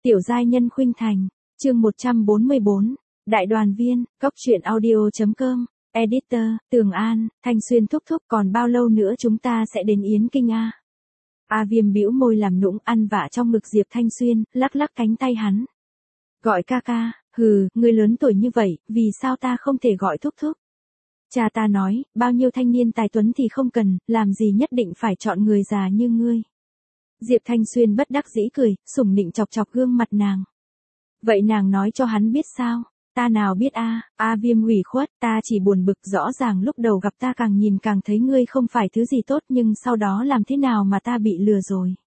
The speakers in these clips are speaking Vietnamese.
Tiểu giai nhân khuynh thành, chương 144, Đại đoàn viên, Cóc truyện audio.com, Editor, Tường An, Thanh Xuyên thúc thúc còn bao lâu nữa chúng ta sẽ đến Yến Kinh a? A Viêm bĩu môi làm nũng ăn vạ trong ngực Diệp Thanh Xuyên, lắc lắc cánh tay hắn. Gọi ca ca, hừ, ngươi lớn tuổi như vậy, vì sao ta không thể gọi thúc thúc? Cha ta nói, bao nhiêu thanh niên tài tuấn thì không cần, làm gì nhất định phải chọn người già như ngươi. Diệp Thanh Xuyên bất đắc dĩ cười, sủng nịnh chọc chọc gương mặt nàng. Vậy nàng nói cho hắn biết sao? Ta nào biết a? A Viêm ủy khuất, ta chỉ buồn bực, rõ ràng lúc đầu gặp ta càng nhìn càng thấy ngươi không phải thứ gì tốt, nhưng sau đó làm thế nào mà ta bị lừa rồi?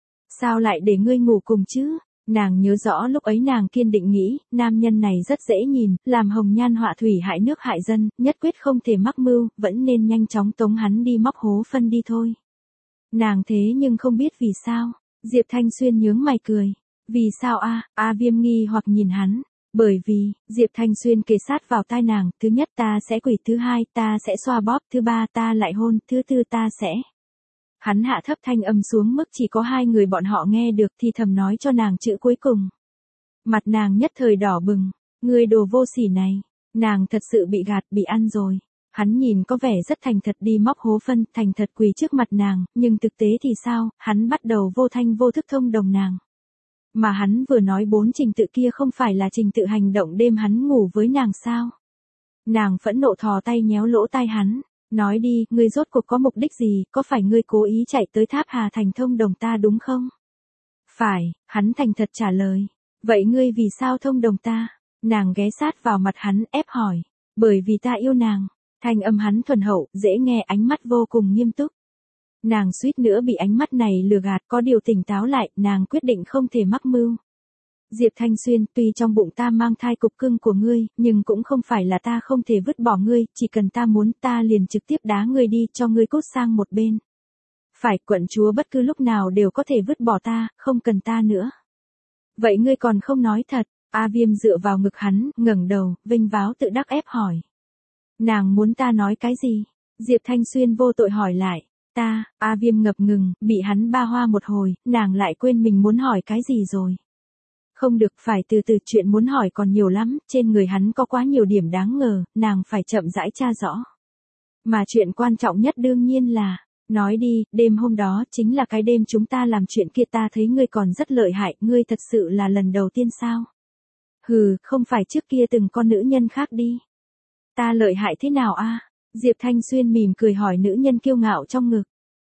Sao lại để ngươi ngủ cùng chứ? Nàng nhớ rõ lúc ấy nàng kiên định nghĩ, nam nhân này rất dễ nhìn, làm hồng nhan họa thủy hại nước hại dân, nhất quyết không thể mắc mưu, vẫn nên nhanh chóng tống hắn đi móc hố phân đi thôi. Nàng thế nhưng không biết vì sao. Diệp Thanh Xuyên nhướng mày cười. Vì sao a? A Viêm nghi hoặc nhìn hắn. Bởi vì, Diệp Thanh Xuyên kề sát vào tai nàng, thứ nhất ta sẽ quỳ, thứ hai ta sẽ xoa bóp, thứ ba ta lại hôn, thứ tư ta sẽ. Hắn hạ thấp thanh âm xuống mức chỉ có hai người bọn họ nghe được, thì thầm nói cho nàng chữ cuối cùng. Mặt nàng nhất thời đỏ bừng. Ngươi đồ vô sỉ này. Nàng thật sự bị gạt, bị ăn rồi. Hắn nhìn có vẻ rất thành thật đi móc hố phân, thành thật quỳ trước mặt nàng, nhưng thực tế thì sao, hắn bắt đầu vô thanh vô thức thông đồng nàng. Mà hắn vừa nói 4 trình tự kia không phải là trình tự hành động đêm hắn ngủ với nàng sao? Nàng phẫn nộ thò tay nhéo lỗ tai hắn, nói đi, ngươi rốt cuộc có mục đích gì, có phải ngươi cố ý chạy tới Tháp Hà Thành thông đồng ta đúng không? Phải, hắn thành thật trả lời. Vậy ngươi vì sao thông đồng ta? Nàng ghé sát vào mặt hắn ép hỏi. Bởi vì ta yêu nàng. Thanh âm hắn thuần hậu, dễ nghe, ánh mắt vô cùng nghiêm túc. Nàng suýt nữa bị ánh mắt này lừa gạt, có điều tỉnh táo lại, nàng quyết định không thể mắc mưu. Diệp Thanh Xuyên, tuy trong bụng ta mang thai cục cưng của ngươi, nhưng cũng không phải là ta không thể vứt bỏ ngươi, chỉ cần ta muốn ta liền trực tiếp đá ngươi đi, cho ngươi cút sang một bên. Phải, quận chúa bất cứ lúc nào đều có thể vứt bỏ ta, không cần ta nữa. Vậy ngươi còn không nói thật? A Viêm dựa vào ngực hắn, ngẩng đầu, vênh váo tự đắc ép hỏi. Nàng muốn ta nói cái gì? Diệp Thanh Xuyên vô tội hỏi lại. A Viêm ngập ngừng, bị hắn ba hoa một hồi, nàng lại quên mình muốn hỏi cái gì rồi. Không được, phải từ từ, chuyện muốn hỏi còn nhiều lắm, trên người hắn có quá nhiều điểm đáng ngờ, nàng phải chậm rãi tra rõ. Mà chuyện quan trọng nhất đương nhiên là, nói đi, đêm hôm đó chính là cái đêm chúng ta làm chuyện kia, ta thấy ngươi còn rất lợi hại, ngươi thật sự là lần đầu tiên sao? Hừ, không phải trước kia từng con nữ nhân khác đi. Ta lợi hại thế nào a? Diệp Thanh Xuyên mỉm cười hỏi nữ nhân kiêu ngạo trong ngực.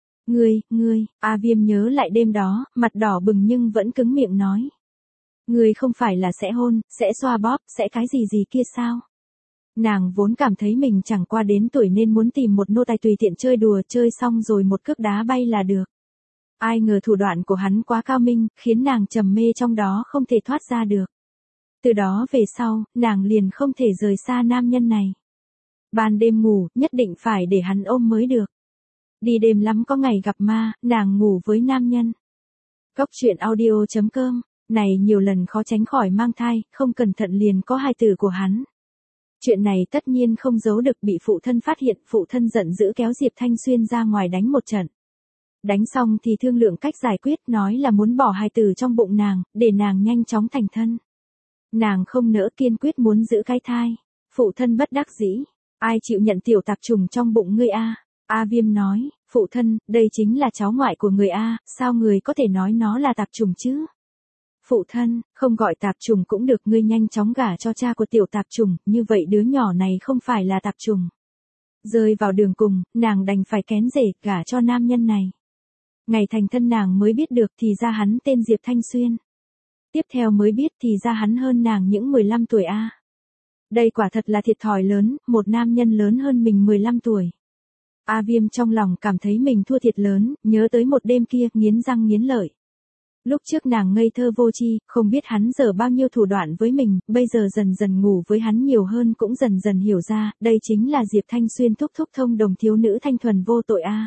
Ngươi, A Viêm nhớ lại đêm đó, mặt đỏ bừng nhưng vẫn cứng miệng nói. Ngươi không phải là sẽ hôn, sẽ xoa bóp, sẽ cái gì kia sao? Nàng vốn cảm thấy mình chẳng qua đến tuổi nên muốn tìm một nô tài tùy tiện chơi đùa, chơi xong rồi một cước đá bay là được. Ai ngờ thủ đoạn của hắn quá cao minh, khiến nàng trầm mê trong đó không thể thoát ra được. Từ đó về sau, nàng liền không thể rời xa nam nhân này. Ban đêm ngủ, nhất định phải để hắn ôm mới được. Đi đêm lắm có ngày gặp ma, nàng ngủ với nam nhân. Cóc truyện audio.com, này nhiều lần khó tránh khỏi mang thai, không cẩn thận liền có hài tử của hắn. Chuyện này tất nhiên không giấu được, bị phụ thân phát hiện, phụ thân giận dữ kéo Diệp Thanh Xuyên ra ngoài đánh một trận. Đánh xong thì thương lượng cách giải quyết, nói là muốn bỏ hài tử trong bụng nàng, để nàng nhanh chóng thành thân. Nàng không nỡ, kiên quyết muốn giữ cái thai. Phụ thân bất đắc dĩ. Ai chịu nhận tiểu tạp trùng trong bụng ngươi a? A Viêm nói, phụ thân, đây chính là cháu ngoại của người a, sao người có thể nói nó là tạp trùng chứ? Phụ thân, không gọi tạp trùng cũng được, ngươi nhanh chóng gả cho cha của tiểu tạp trùng, như vậy đứa nhỏ này không phải là tạp trùng. Rơi vào đường cùng, nàng đành phải kén rể, gả cho nam nhân này. Ngày thành thân nàng mới biết được thì ra hắn tên Diệp Thanh Xuyên. Tiếp theo mới biết thì ra hắn hơn nàng những 15 tuổi a. Đây quả thật là thiệt thòi lớn, một nam nhân lớn hơn mình 15 tuổi. A Viêm trong lòng cảm thấy mình thua thiệt lớn, nhớ tới một đêm kia, nghiến răng nghiến lợi. Lúc trước nàng ngây thơ vô tri, không biết hắn dở bao nhiêu thủ đoạn với mình, bây giờ dần dần ngủ với hắn nhiều hơn cũng dần dần hiểu ra, đây chính là Diệp Thanh Xuyên thúc thúc thông đồng thiếu nữ thanh thuần vô tội a.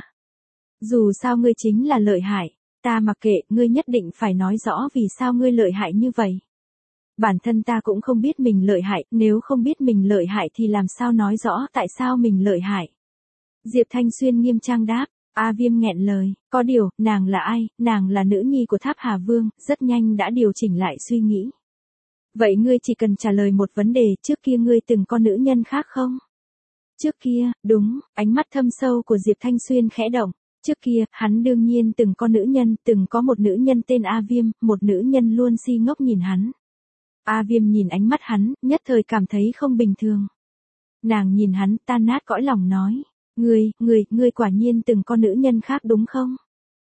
Dù sao ngươi chính là lợi hại, ta mặc kệ, ngươi nhất định phải nói rõ vì sao ngươi lợi hại như vậy. Bản thân ta cũng không biết mình lợi hại, nếu không biết mình lợi hại thì làm sao nói rõ tại sao mình lợi hại. Diệp Thanh Xuyên nghiêm trang đáp, A Viêm nghẹn lời, có điều, nàng là ai, nàng là nữ nhi của Tháp Hà Vương, rất nhanh đã điều chỉnh lại suy nghĩ. Vậy ngươi chỉ cần trả lời một vấn đề, trước kia ngươi từng có nữ nhân khác không? Trước kia, đúng, ánh mắt thâm sâu của Diệp Thanh Xuyên khẽ động. Trước kia, hắn đương nhiên từng có nữ nhân, từng có một nữ nhân tên A Viêm, một nữ nhân luôn si ngốc nhìn hắn. A Viêm nhìn ánh mắt hắn, nhất thời cảm thấy không bình thường. Nàng nhìn hắn tan nát cõi lòng nói. Ngươi quả nhiên từng có nữ nhân khác đúng không?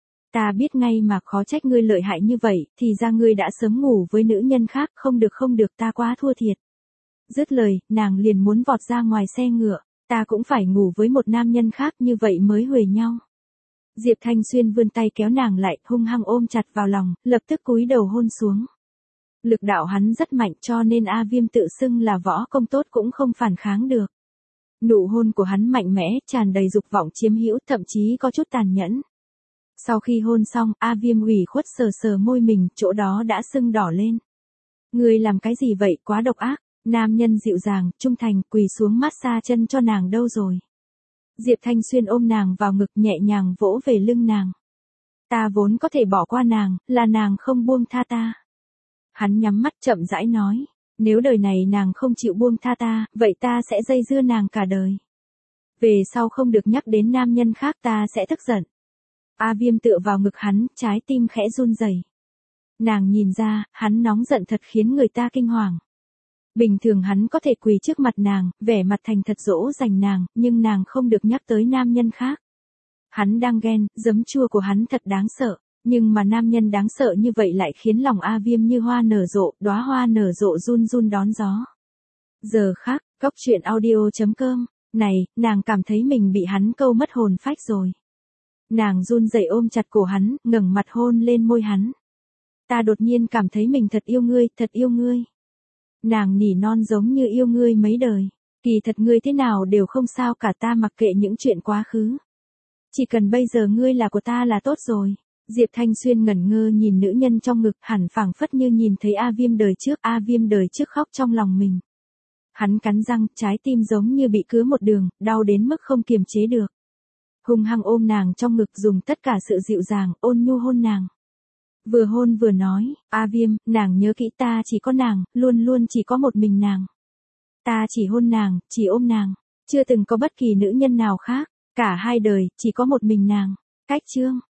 Ta biết ngay mà, khó trách ngươi lợi hại như vậy, thì ra ngươi đã sớm ngủ với nữ nhân khác, không được ta quá thua thiệt. Dứt lời, nàng liền muốn vọt ra ngoài xe ngựa, ta cũng phải ngủ với một nam nhân khác như vậy mới huề nhau. Diệp Thanh Xuyên vươn tay kéo nàng lại, hung hăng ôm chặt vào lòng, lập tức cúi đầu hôn xuống. Lực đạo hắn rất mạnh cho nên A Viêm tự xưng là võ công tốt cũng không phản kháng được. Nụ hôn của hắn mạnh mẽ, tràn đầy dục vọng chiếm hữu, thậm chí có chút tàn nhẫn. Sau khi hôn xong, A Viêm ủy khuất sờ sờ môi mình, chỗ đó đã sưng đỏ lên. Ngươi làm cái gì vậy, quá độc ác. Nam nhân dịu dàng, trung thành, quỳ xuống massage chân cho nàng đâu rồi. Diệp Thanh Xuyên ôm nàng vào ngực nhẹ nhàng vỗ về lưng nàng. Ta vốn có thể bỏ qua nàng, là nàng không buông tha ta. Hắn nhắm mắt chậm rãi nói, nếu đời này nàng không chịu buông tha ta, vậy ta sẽ dây dưa nàng cả đời. Về sau không được nhắc đến nam nhân khác ta sẽ tức giận. A Viêm tựa vào ngực hắn, trái tim khẽ run rẩy. Nàng nhìn ra, hắn nóng giận thật khiến người ta kinh hoàng. Bình thường hắn có thể quỳ trước mặt nàng, vẻ mặt thành thật dỗ dành nàng, nhưng nàng không được nhắc tới nam nhân khác. Hắn đang ghen, giấm chua của hắn thật đáng sợ, nhưng mà nam nhân đáng sợ như vậy lại khiến lòng A Viêm như hoa nở rộ, đóa hoa nở rộ run run đón gió. Giờ khác, Cóc Truyện Audio.com, này, nàng cảm thấy mình bị hắn câu mất hồn phách rồi. Nàng run rẩy ôm chặt cổ hắn, ngẩng mặt hôn lên môi hắn. Ta đột nhiên cảm thấy mình thật yêu ngươi, thật yêu ngươi. Nàng nỉ non giống như yêu ngươi mấy đời. Kỳ thật ngươi thế nào đều không sao cả, ta mặc kệ những chuyện quá khứ. Chỉ cần bây giờ ngươi là của ta là tốt rồi. Diệp Thanh Xuyên ngẩn ngơ nhìn nữ nhân trong ngực, hẳn phảng phất như nhìn thấy A Viêm đời trước. A Viêm đời trước khóc trong lòng mình. Hắn cắn răng, trái tim giống như bị cứa một đường, đau đến mức không kiềm chế được. Hung hăng ôm nàng trong ngực, dùng tất cả sự dịu dàng, ôn nhu hôn nàng. Vừa hôn vừa nói, A Viêm, nàng nhớ kỹ, ta chỉ có nàng, luôn luôn chỉ có một mình nàng. Ta chỉ hôn nàng, chỉ ôm nàng, chưa từng có bất kỳ nữ nhân nào khác, cả hai đời, chỉ có một mình nàng. Cách chương